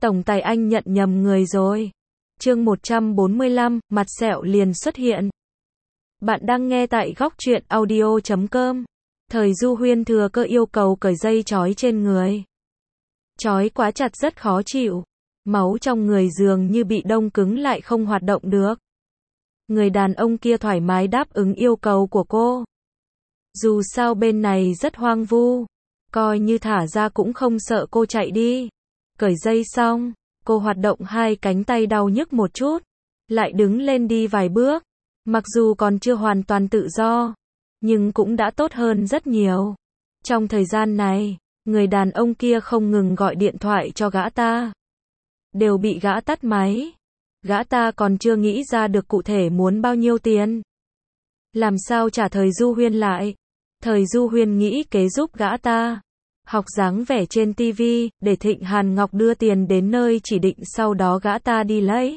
Tổng tài anh nhận nhầm người rồi. Chương 145, mặt sẹo liền xuất hiện. Bạn đang nghe tại góc truyện audio.com. Thời Du Huyên thừa cơ yêu cầu cởi dây trói trên người. Trói quá chặt rất khó chịu. Máu trong người dường như bị đông cứng lại không hoạt động được. Người đàn ông kia thoải mái đáp ứng yêu cầu của cô. Dù sao bên này rất hoang vu. Coi như thả ra cũng không sợ cô chạy đi. Cởi dây xong, cô hoạt động hai cánh tay đau nhức một chút. Lại đứng lên đi vài bước. Mặc dù còn chưa hoàn toàn tự do, nhưng cũng đã tốt hơn rất nhiều. Trong thời gian này, người đàn ông kia không ngừng gọi điện thoại cho gã ta. Đều bị gã tắt máy. Gã ta còn chưa nghĩ ra được cụ thể muốn bao nhiêu tiền. Làm sao trả Thời Du Huyên lại. Thời Du Huyên nghĩ kế giúp gã ta. Học dáng vẻ trên TV, để Thịnh Hàn Ngọc đưa tiền đến nơi chỉ định sau đó gã ta đi lấy.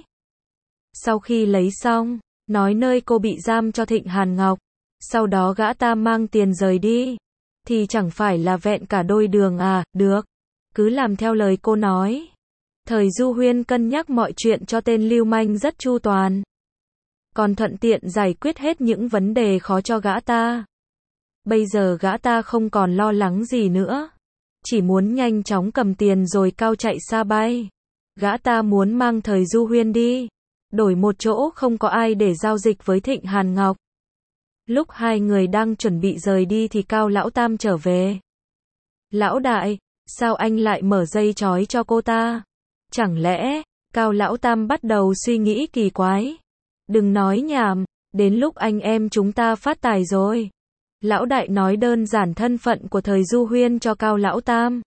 Sau khi lấy xong, nói nơi cô bị giam cho Thịnh Hàn Ngọc. Sau đó gã ta mang tiền rời đi. Thì chẳng phải là vẹn cả đôi đường à, được. Cứ làm theo lời cô nói. Thời Du Huyên cân nhắc mọi chuyện cho tên lưu manh rất chu toàn. Còn thuận tiện giải quyết hết những vấn đề khó cho gã ta. Bây giờ gã ta không còn lo lắng gì nữa. Chỉ muốn nhanh chóng cầm tiền rồi cao chạy xa bay. Gã ta muốn mang Thời Du Huyên đi. Đổi một chỗ không có ai để giao dịch với Thịnh Hàn Ngọc. Lúc hai người đang chuẩn bị rời đi thì Cao Lão Tam trở về. Lão đại, sao anh lại mở dây trói cho cô ta? Chẳng lẽ, Cao Lão Tam bắt đầu suy nghĩ kỳ quái. Đừng nói nhảm, đến lúc anh em chúng ta phát tài rồi. Lão đại nói đơn giản thân phận của Thời Du Huyên cho Cao Lão Tam.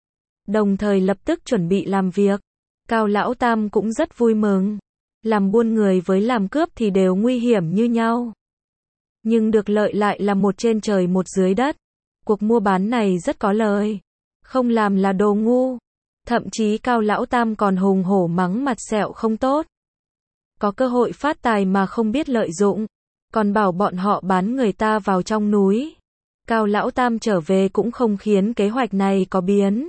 Đồng thời lập tức chuẩn bị làm việc. Cao Lão Tam cũng rất vui mừng. Làm buôn người với làm cướp thì đều nguy hiểm như nhau. Nhưng được lợi lại là một trên trời một dưới đất. Cuộc mua bán này rất có lời. Không làm là đồ ngu. Thậm chí Cao Lão Tam còn hùng hổ mắng mặt sẹo không tốt. Có cơ hội phát tài mà không biết lợi dụng. Còn bảo bọn họ bán người ta vào trong núi. Cao Lão Tam trở về cũng không khiến kế hoạch này có biến.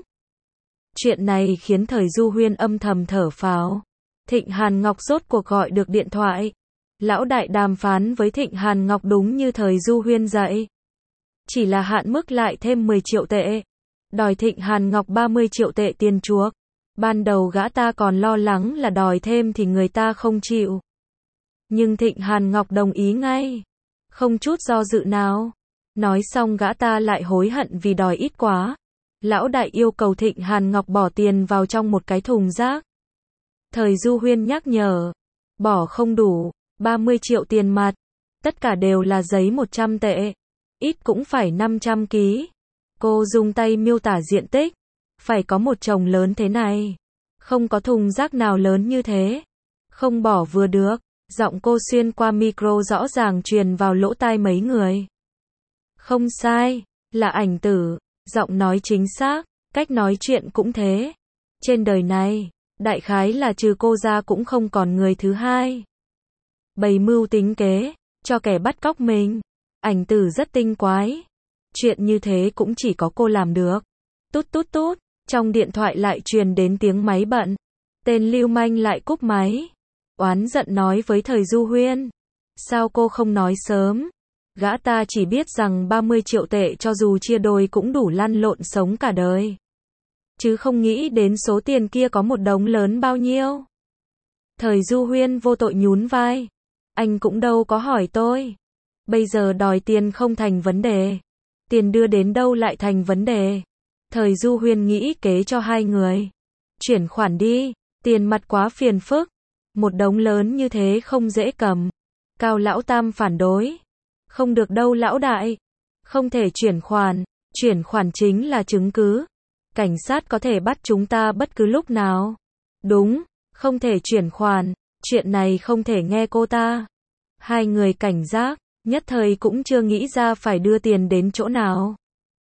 Chuyện này khiến Thời Du Huyên âm thầm thở phào. Thịnh Hàn Ngọc rốt cuộc gọi được điện thoại. Lão đại đàm phán với Thịnh Hàn Ngọc đúng như Thời Du Huyên dạy. Chỉ là hạn mức lại thêm 10 triệu tệ. Đòi Thịnh Hàn Ngọc 30 triệu tệ tiền chuộc. Ban đầu gã ta còn lo lắng là đòi thêm thì người ta không chịu. Nhưng Thịnh Hàn Ngọc đồng ý ngay. Không chút do dự nào. Nói xong gã ta lại hối hận vì đòi ít quá. Lão đại yêu cầu Thịnh Hàn Ngọc bỏ tiền vào trong một cái thùng rác. Thời Du Huyên nhắc nhở. Bỏ không đủ, 30 triệu tiền mặt. Tất cả đều là giấy 100 tệ. Ít cũng phải 500 ký. Cô dùng tay miêu tả diện tích. Phải có một chồng lớn thế này. Không có thùng rác nào lớn như thế. Không bỏ vừa được. Giọng cô xuyên qua micro rõ ràng truyền vào lỗ tai mấy người. Không sai, là Ảnh Tử. Giọng nói chính xác, cách nói chuyện cũng thế. Trên đời này, đại khái là trừ cô ra cũng không còn người thứ hai. Bày mưu tính kế, cho kẻ bắt cóc mình. Ảnh Tử rất tinh quái. Chuyện như thế cũng chỉ có cô làm được. Tút tút tút, trong điện thoại lại truyền đến tiếng máy bận. Tên lưu manh lại cúp máy. Oán giận nói với Thời Du Huyên. Sao cô không nói sớm? Gã ta chỉ biết rằng 30 triệu tệ cho dù chia đôi cũng đủ lăn lộn sống cả đời. Chứ không nghĩ đến số tiền kia có một đống lớn bao nhiêu. Thời Du Huyên vô tội nhún vai. Anh cũng đâu có hỏi tôi. Bây giờ đòi tiền không thành vấn đề. Tiền đưa đến đâu lại thành vấn đề. Thời Du Huyên nghĩ kế cho hai người. Chuyển khoản đi, tiền mặt quá phiền phức. Một đống lớn như thế không dễ cầm. Cao Lão Tam phản đối. Không được đâu lão đại. Không thể chuyển khoản chính là chứng cứ. Cảnh sát có thể bắt chúng ta bất cứ lúc nào. Đúng, không thể chuyển khoản. Chuyện này không thể nghe cô ta. Hai người cảnh giác, nhất thời cũng chưa nghĩ ra phải đưa tiền đến chỗ nào.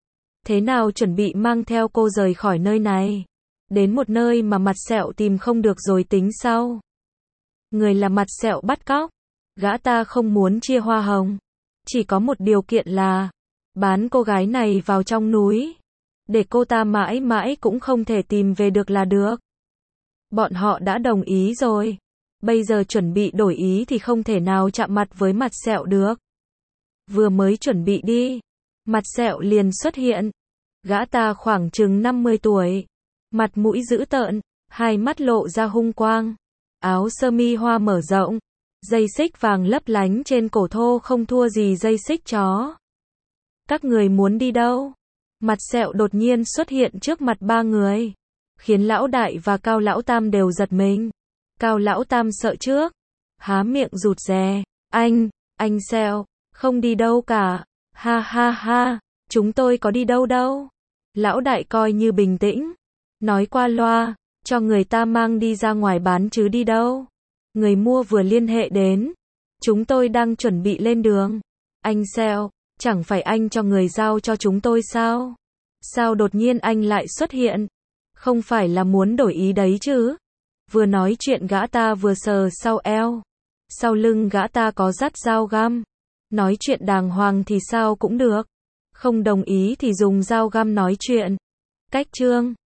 Thế nào chuẩn bị mang theo cô rời khỏi nơi này. Đến một nơi mà mặt sẹo tìm không được rồi tính sau. Người là mặt sẹo bắt cóc. Gã ta không muốn chia hoa hồng. Chỉ có một điều kiện là bán cô gái này vào trong núi. Để cô ta mãi mãi cũng không thể tìm về được là được. Bọn họ đã đồng ý rồi. Bây giờ chuẩn bị đổi ý thì không thể nào chạm mặt với mặt sẹo được. Vừa mới chuẩn bị đi, mặt sẹo liền xuất hiện. Gã ta khoảng chừng 50 tuổi, mặt mũi dữ tợn, hai mắt lộ ra hung quang, áo sơ mi hoa mở rộng, dây xích vàng lấp lánh trên cổ thô không thua gì dây xích chó. Các người muốn đi đâu? Mặt sẹo đột nhiên xuất hiện trước mặt ba người, khiến lão đại và Cao lão tam đều giật mình. Cao lão tam sợ trước, há miệng rụt rè, anh sẹo, không đi đâu cả, ha ha ha, chúng tôi có đi đâu đâu. Lão đại coi như bình tĩnh, nói qua loa, cho người ta mang đi ra ngoài bán chứ đi đâu. Người mua vừa liên hệ đến, chúng tôi đang chuẩn bị lên đường. Anh sẹo, chẳng phải anh cho người giao cho chúng tôi sao? Sao đột nhiên anh lại xuất hiện? Không phải là muốn đổi ý đấy chứ? Vừa nói chuyện gã ta vừa sờ sau eo. Sau lưng gã ta có dắt dao găm. Nói chuyện đàng hoàng thì sao cũng được. Không đồng ý thì dùng dao găm nói chuyện. Cách chương